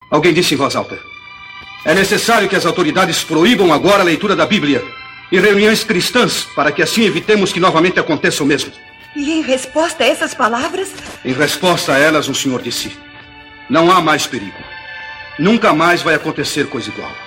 Alguém disse em voz alta: é necessário que as autoridades proíbam agora a leitura da Bíblia em reuniões cristãs, para que assim evitemos que novamente aconteça o mesmo. E em resposta a essas palavras? Em resposta a elas, o senhor disse: não há mais perigo. Nunca mais vai acontecer coisa igual.